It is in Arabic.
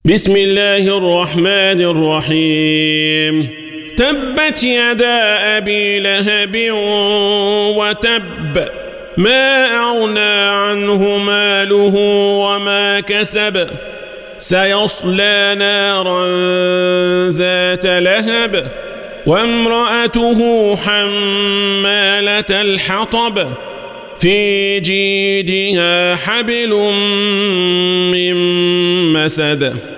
بسم الله الرحمن الرحيم تبت يدا أبي لهب وتب ما أغنى عنه ماله وما كسب سيصلى نارا ذات لهب وامرأته حمالة الحطب في جيدها حبل من مسد